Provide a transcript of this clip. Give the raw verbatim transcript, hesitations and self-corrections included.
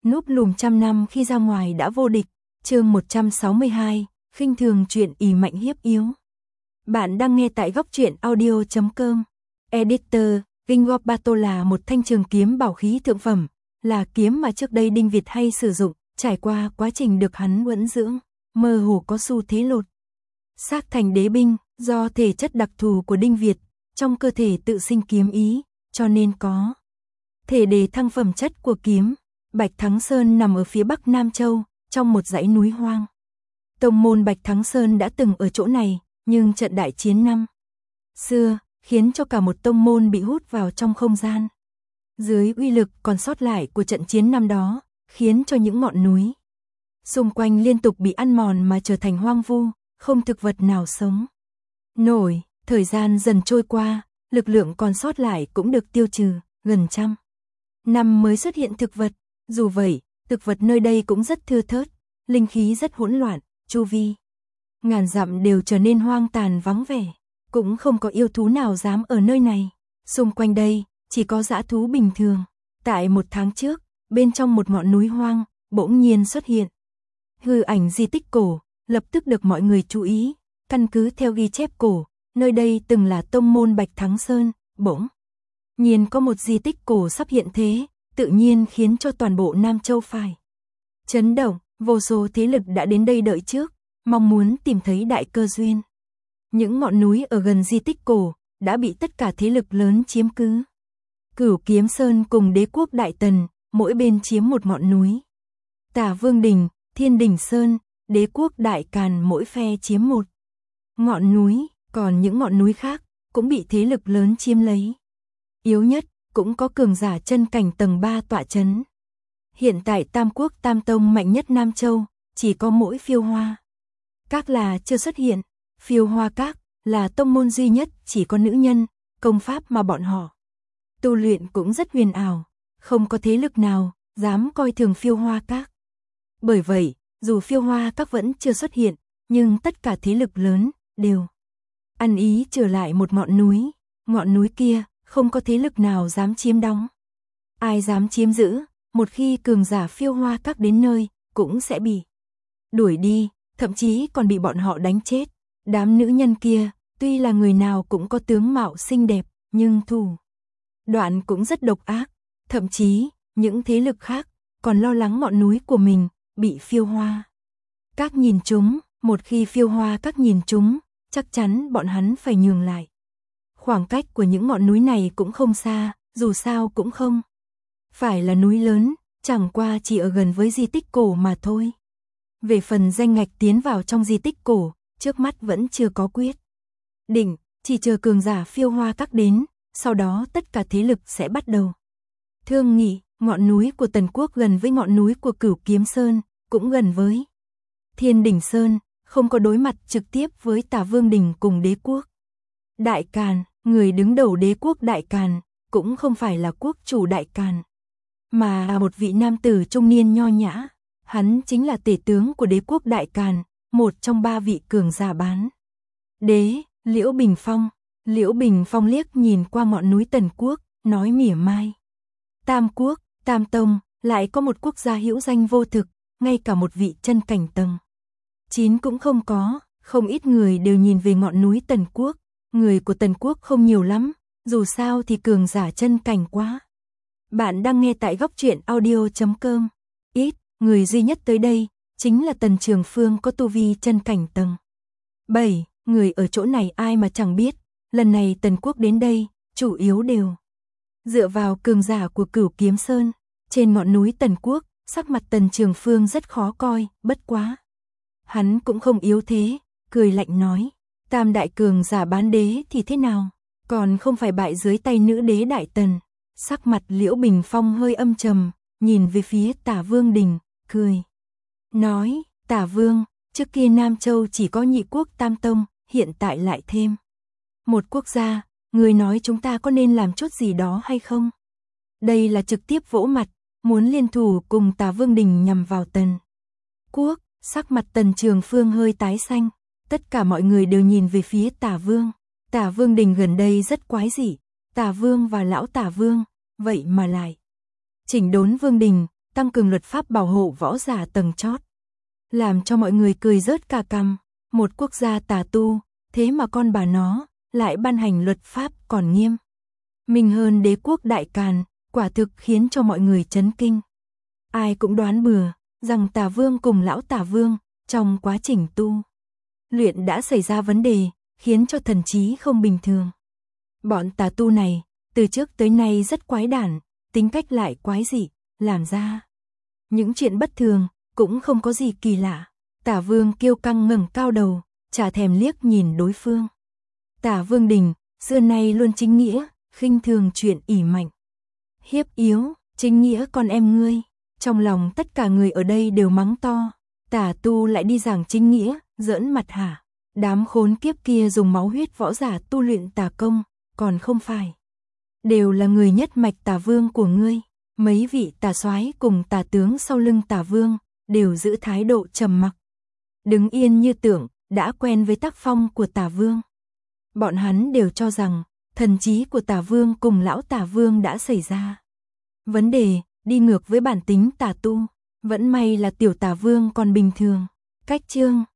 núp lùm trăm năm khi ra ngoài đã vô địch. Chương một trăm sáu mươi hai, khinh thường chuyện ỷ mạnh hiếp yếu. Bạn đang nghe tại góc truyện audio chấm com. Editor, King Bato là một thanh trường kiếm bảo khí thượng phẩm, là kiếm mà trước đây Đinh Việt hay sử dụng, trải qua quá trình được hắn uẩn dưỡng, mơ hồ có xu thế lột xác thành đế binh, do thể chất đặc thù của Đinh Việt, trong cơ thể tự sinh kiếm ý, cho nên có thể đề thăng phẩm chất của kiếm. Bạch Thắng Sơn nằm ở phía bắc Nam Châu, trong một dãy núi hoang. Tông môn Bạch Thắng Sơn đã từng ở chỗ này, nhưng trận đại chiến năm xưa khiến cho cả một tông môn bị hút vào trong không gian. Dưới uy lực còn sót lại của trận chiến năm đó, khiến cho những ngọn núi xung quanh liên tục bị ăn mòn mà trở thành hoang vu, không thực vật nào sống nổi. Thời gian dần trôi qua, lực lượng còn sót lại cũng được tiêu trừ, gần trăm năm mới xuất hiện thực vật. Dù vậy, thực vật nơi đây cũng rất thưa thớt, linh khí rất hỗn loạn, chu vi ngàn dặm đều trở nên hoang tàn vắng vẻ, cũng không có yêu thú nào dám ở nơi này. Xung quanh đây chỉ có dã thú bình thường. Tại một tháng trước, bên trong một ngọn núi hoang, bỗng nhiên xuất hiện hư ảnh di tích cổ, lập tức được mọi người chú ý. Căn cứ theo ghi chép cổ, nơi đây từng là tông môn Bạch Thắng Sơn, bỗng nhiên có một di tích cổ sắp hiện thế, tự nhiên khiến cho toàn bộ Nam Châu phải chấn động. Vô số thế lực đã đến đây đợi trước, mong muốn tìm thấy đại cơ duyên. Những ngọn núi ở gần di tích cổ đã bị tất cả thế lực lớn chiếm cứ. Cửu Kiếm Sơn cùng Đế quốc Đại Tần, mỗi bên chiếm một ngọn núi. Tả Vương Đình, Thiên Đình Sơn, Đế quốc Đại Càn mỗi phe chiếm một ngọn núi, còn những ngọn núi khác cũng bị thế lực lớn chiếm lấy. Yếu nhất cũng có cường giả chân cảnh tầng ba tọa chấn. Hiện tại Tam Quốc Tam Tông mạnh nhất Nam Châu, chỉ có mỗi Phiêu Hoa Các là chưa xuất hiện. Phiêu Hoa Các là tông môn duy nhất chỉ có nữ nhân, công pháp mà bọn họ tu luyện cũng rất huyền ảo, không có thế lực nào dám coi thường Phiêu Hoa Các. Bởi vậy, dù Phiêu Hoa Các vẫn chưa xuất hiện, nhưng tất cả thế lực lớn đều ăn ý trở lại một ngọn núi. Ngọn núi kia không có thế lực nào dám chiếm đóng. Ai dám chiếm giữ, một khi cường giả Phiêu Hoa Các đến nơi, cũng sẽ bị đuổi đi, thậm chí còn bị bọn họ đánh chết. Đám nữ nhân kia, tuy là người nào cũng có tướng mạo xinh đẹp, nhưng thủ đoạn cũng rất độc ác. Thậm chí, những thế lực khác còn lo lắng ngọn núi của mình bị Phiêu Hoa Các nhìn trúng. Một khi Phiêu Hoa Các nhìn trúng, chắc chắn bọn hắn phải nhường lại. Khoảng cách của những ngọn núi này cũng không xa, dù sao cũng không phải là núi lớn, chẳng qua chỉ ở gần với di tích cổ mà thôi. Về phần danh ngạch tiến vào trong di tích cổ, trước mắt vẫn chưa có quyết định, chỉ chờ cường giả Phiêu Hoa Các đến, sau đó tất cả thế lực sẽ bắt đầu thương nghị. Ngọn núi của Tần Quốc gần với ngọn núi của Cửu Kiếm Sơn, cũng gần với Thiên Đình Sơn, không có đối mặt trực tiếp với Tả Vương Đình cùng Đế quốc Đại Càn. Người đứng đầu Đế quốc Đại Càn cũng không phải là quốc chủ Đại Càn, mà là một vị nam tử trung niên nho nhã. Hắn chính là tể tướng của Đế quốc Đại Càn, một trong ba vị cường giả bán đế, Liễu Bình Phong. Liễu Bình Phong liếc nhìn qua ngọn núi Tần Quốc, nói mỉa mai: Tam Quốc, Tam Tông, lại có một quốc gia hữu danh vô thực, ngay cả một vị chân cảnh tầng chín cũng không có. Không ít người đều nhìn về ngọn núi Tần Quốc. Người của Tần Quốc không nhiều lắm, dù sao thì cường giả chân cảnh quá. Bạn đang nghe tại góc truyện audio chấm com. Ít, người duy nhất tới đây chính là Tần Trường Phương, có tu vi chân cảnh tầng bảy. Người ở chỗ này ai mà chẳng biết, lần này Tần Quốc đến đây, chủ yếu đều dựa vào cường giả của Cửu Kiếm Sơn. Trên ngọn núi Tần Quốc, sắc mặt Tần Trường Phương rất khó coi, bất quá hắn cũng không yếu thế, cười lạnh nói: Tam đại cường giả bán đế thì thế nào, còn không phải bại dưới tay nữ đế Đại Tần. Sắc mặt Liễu Bình Phong hơi âm trầm, nhìn về phía Tả Vương Đình, cười nói: Tả Vương, trước kia Nam Châu chỉ có nhị quốc Tam Tông, hiện tại lại thêm một quốc gia, người nói chúng ta có nên làm chút gì đó hay không? Đây là trực tiếp vỗ mặt, muốn liên thủ cùng Tả Vương Đình nhằm vào Tần Quốc. Sắc mặt Tần Trường Phương hơi tái xanh, tất cả mọi người đều nhìn về phía Tả Vương. Tả Vương Đình gần đây rất quái dị, Tả Vương và lão Tả Vương, vậy mà lại chỉnh đốn Vương Đình, tăng cường luật pháp bảo hộ võ giả tầng chót. Làm cho mọi người cười rớt cả cằm, một quốc gia tà tu, thế mà con bà nó lại ban hành luật pháp còn nghiêm minh hơn đế quốc Đại Càn, quả thực khiến cho mọi người chấn kinh. Ai cũng đoán bừa rằng Tà Vương cùng lão Tà Vương trong quá trình tu luyện đã xảy ra vấn đề, khiến cho thần trí không bình thường. Bọn tà tu này từ trước tới nay rất quái đản, tính cách lại quái dị, làm ra những chuyện bất thường cũng không có gì kỳ lạ. Tả Vương kiêu căng ngẩng cao đầu, chả thèm liếc nhìn đối phương. Tả Vương Đình xưa nay luôn chính nghĩa, khinh thường chuyện ỷ mạnh hiếp yếu. Chính nghĩa con em ngươi. Trong lòng tất cả người ở đây đều mắng to. Tả tu lại đi giảng chính nghĩa, giỡn mặt hả? Đám khốn kiếp kia dùng máu huyết võ giả tu luyện tà công, còn không phải đều là người nhất mạch Tà Vương của ngươi. Mấy vị tà soái cùng tà tướng sau lưng Tà Vương đều giữ thái độ trầm mặc, đứng yên như tượng, đã quen với tác phong của Tà Vương. Bọn hắn đều cho rằng thần trí của Tà Vương cùng lão Tà Vương đã xảy ra vấn đề, đi ngược với bản tính tà tu. Vẫn may là tiểu Tà Vương còn bình thường. Cách chương